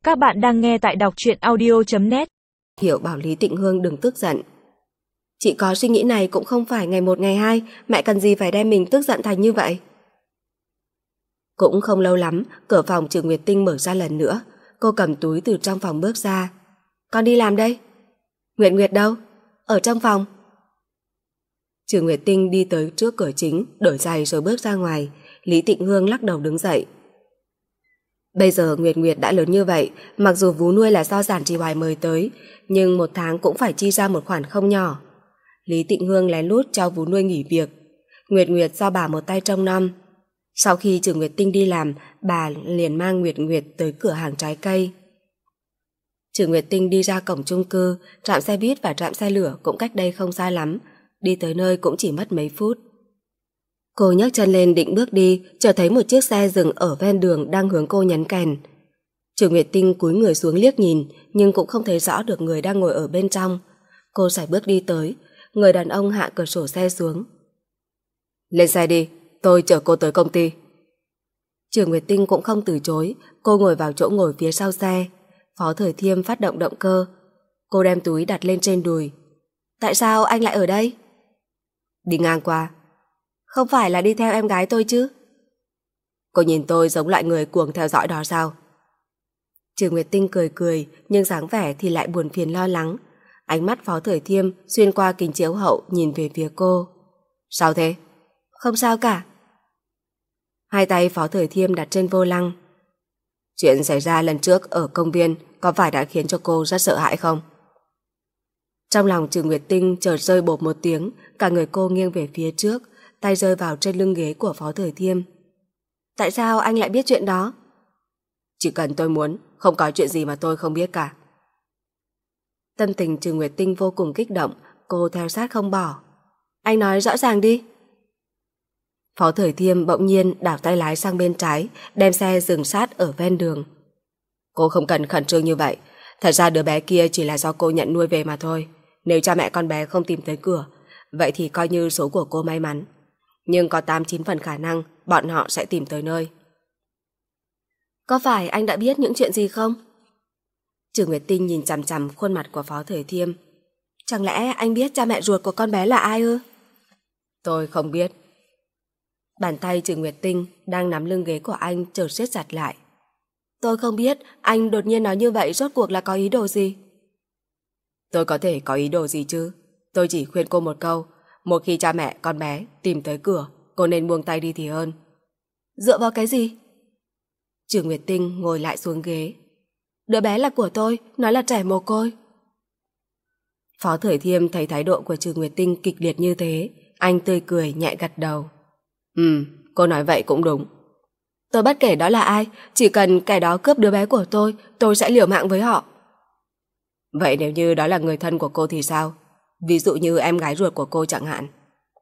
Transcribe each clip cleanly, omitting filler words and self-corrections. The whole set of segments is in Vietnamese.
Các bạn đang nghe tại đọc truyện audio.net. Hiểu bảo Lý Tịnh Hương đừng tức giận. Chị có suy nghĩ này cũng không phải ngày một ngày hai, mẹ cần gì phải đem mình tức giận thành như vậy. Cũng không lâu lắm, cửa phòng Trừ Nguyệt Tinh mở ra lần nữa. Cô cầm túi từ trong phòng bước ra. Con đi làm đây. Nguyệt Nguyệt đâu? Ở trong phòng. Trừ Nguyệt Tinh đi tới trước cửa chính, đổi giày rồi bước ra ngoài. Lý Tịnh Hương lắc đầu đứng dậy. Bây giờ Nguyệt Nguyệt đã lớn như vậy, mặc dù vú nuôi là do Giản Trì Hoài mời tới, nhưng một tháng cũng phải chi ra một khoản không nhỏ. Lý Tịnh Hương lén lút cho vú nuôi nghỉ việc. Nguyệt Nguyệt do bà một tay trông nom. Sau khi Trừ Nguyệt Tinh đi làm, bà liền mang Nguyệt Nguyệt tới cửa hàng trái cây. Trừ Nguyệt Tinh đi ra cổng chung cư, trạm xe buýt và trạm xe lửa cũng cách đây không xa lắm, đi tới nơi cũng chỉ mất mấy phút. Cô nhấc chân lên định bước đi, chợt thấy một chiếc xe dừng ở ven đường đang hướng cô nhấn kèn. Trừ Nguyệt Tinh cúi người xuống liếc nhìn, nhưng cũng không thấy rõ được người đang ngồi ở bên trong. Cô sải bước đi tới, người đàn ông hạ cửa sổ xe xuống. Lên xe đi, tôi chở cô tới công ty. Trừ Nguyệt Tinh cũng không từ chối, cô ngồi vào chỗ ngồi phía sau xe. Phó Thời Thiêm phát động động cơ. Cô đem túi đặt lên trên đùi. Tại sao anh lại ở đây? Đi ngang qua. Không phải là đi theo em gái tôi chứ? Cô nhìn tôi giống loại người cuồng theo dõi đó sao? Trừ Nguyệt Tinh cười cười, nhưng dáng vẻ thì lại buồn phiền lo lắng. Ánh mắt Phó Thời Thiêm xuyên qua kính chiếu hậu nhìn về phía cô. Sao thế? Không sao cả. Hai tay Phó Thời Thiêm đặt trên vô lăng. Chuyện xảy ra lần trước ở công viên có phải đã khiến cho cô rất sợ hãi không? Trong lòng Trừ Nguyệt Tinh chợt rơi bộp một tiếng, cả người cô nghiêng về phía trước, tay rơi vào trên lưng ghế của Phó Thời Thiêm. Tại sao anh lại biết chuyện đó? Chỉ cần tôi muốn, không có chuyện gì mà tôi không biết cả. Tâm tình Trừ Nguyệt Tinh vô cùng kích động, cô theo sát không bỏ. Anh nói rõ ràng đi. Phó Thời Thiêm bỗng nhiên đảo tay lái sang bên trái, đem xe dừng sát ở ven đường. Cô không cần khẩn trương như vậy. Thật ra đứa bé kia chỉ là do cô nhận nuôi về mà thôi. Nếu cha mẹ con bé không tìm tới cửa, vậy thì coi như số của cô may mắn. Nhưng có 8-9 phần khả năng bọn họ sẽ tìm tới nơi. Có phải anh đã biết những chuyện gì không? Trừ Nguyệt Tinh nhìn chằm chằm khuôn mặt của Phó Thời Thiêm. Chẳng lẽ anh biết cha mẹ ruột của con bé là ai ư? Tôi không biết. Bàn tay Trừ Nguyệt Tinh đang nắm lưng ghế của anh chợt siết chặt lại. Tôi không biết anh đột nhiên nói như vậy rốt cuộc là có ý đồ gì. Tôi có thể có ý đồ gì chứ? Tôi chỉ khuyên cô một câu, một khi cha mẹ con bé tìm tới cửa, cô nên buông tay đi thì hơn. Dựa vào cái gì? Trừ Nguyệt Tinh ngồi lại xuống ghế. Đứa bé là của tôi, nó là trẻ mồ côi. Phó Thời Thiêm thấy thái độ của Trừ Nguyệt Tinh kịch liệt như thế, anh tươi cười nhẹ gật đầu. Cô nói vậy cũng đúng. Tôi bất kể đó là ai, chỉ cần kẻ đó cướp đứa bé của tôi sẽ liều mạng với họ. Vậy nếu như đó là người thân của cô thì sao? Ví dụ như em gái ruột của cô chẳng hạn.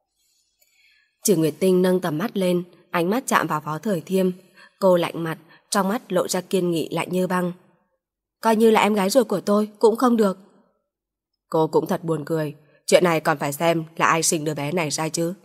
Trừ Nguyệt Tinh nâng tầm mắt lên, ánh mắt chạm vào Phó Thời Thiêm. Cô lạnh mặt, trong mắt lộ ra kiên nghị lạnh như băng. Coi như là em gái ruột của tôi cũng không được. Cô cũng thật buồn cười. Chuyện này còn phải xem là ai sinh đứa bé này ra chứ.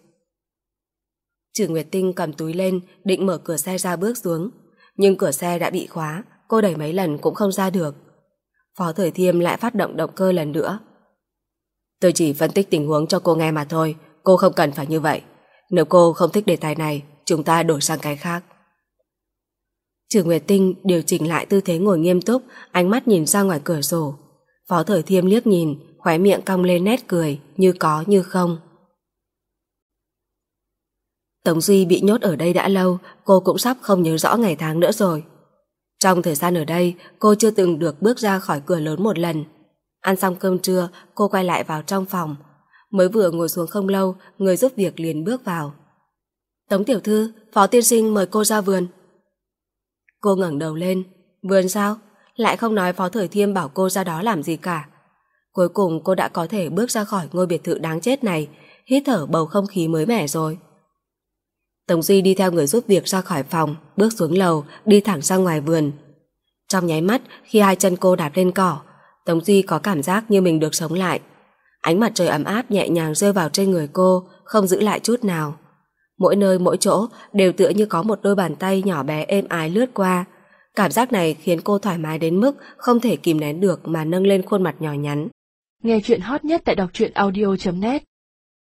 Trừ Nguyệt Tinh cầm túi lên, định mở cửa xe ra bước xuống. Nhưng cửa xe đã bị khóa, cô đẩy mấy lần cũng không ra được. Phó Thời Thiêm lại phát động động cơ lần nữa. Tôi chỉ phân tích tình huống cho cô nghe mà thôi, cô không cần phải như vậy. Nếu cô không thích đề tài này, chúng ta đổi sang cái khác. Trừ Nguyệt Tinh điều chỉnh lại tư thế ngồi nghiêm túc, ánh mắt nhìn ra ngoài cửa sổ. Phó Thời Thiêm liếc nhìn, khóe miệng cong lên nét cười, như có như không. Tống Duy bị nhốt ở đây đã lâu, cô cũng sắp không nhớ rõ ngày tháng nữa rồi. Trong thời gian ở đây, cô chưa từng được bước ra khỏi cửa lớn một lần. Ăn xong cơm trưa, cô quay lại vào trong phòng. Mới vừa ngồi xuống không lâu, người giúp việc liền bước vào. Tống tiểu thư, Phó tiên sinh mời cô ra vườn. Cô ngẩng đầu lên. Vườn sao? Lại không nói Phó Thời Thiêm bảo cô ra đó làm gì cả. Cuối cùng cô đã có thể bước ra khỏi ngôi biệt thự đáng chết này, hít thở bầu không khí mới mẻ rồi. Tống Duy đi theo người giúp việc ra khỏi phòng, bước xuống lầu, đi thẳng ra ngoài vườn. Trong nháy mắt, khi hai chân cô đạp lên cỏ, Tống Duy có cảm giác như mình được sống lại. Ánh mặt trời ấm áp nhẹ nhàng rơi vào trên người cô, không giữ lại chút nào. Mỗi nơi mỗi chỗ đều tựa như có một đôi bàn tay nhỏ bé êm ái lướt qua. Cảm giác này khiến cô thoải mái đến mức không thể kìm nén được mà nâng lên khuôn mặt nhỏ nhắn. Nghe chuyện hot nhất tại đọc truyện audio.net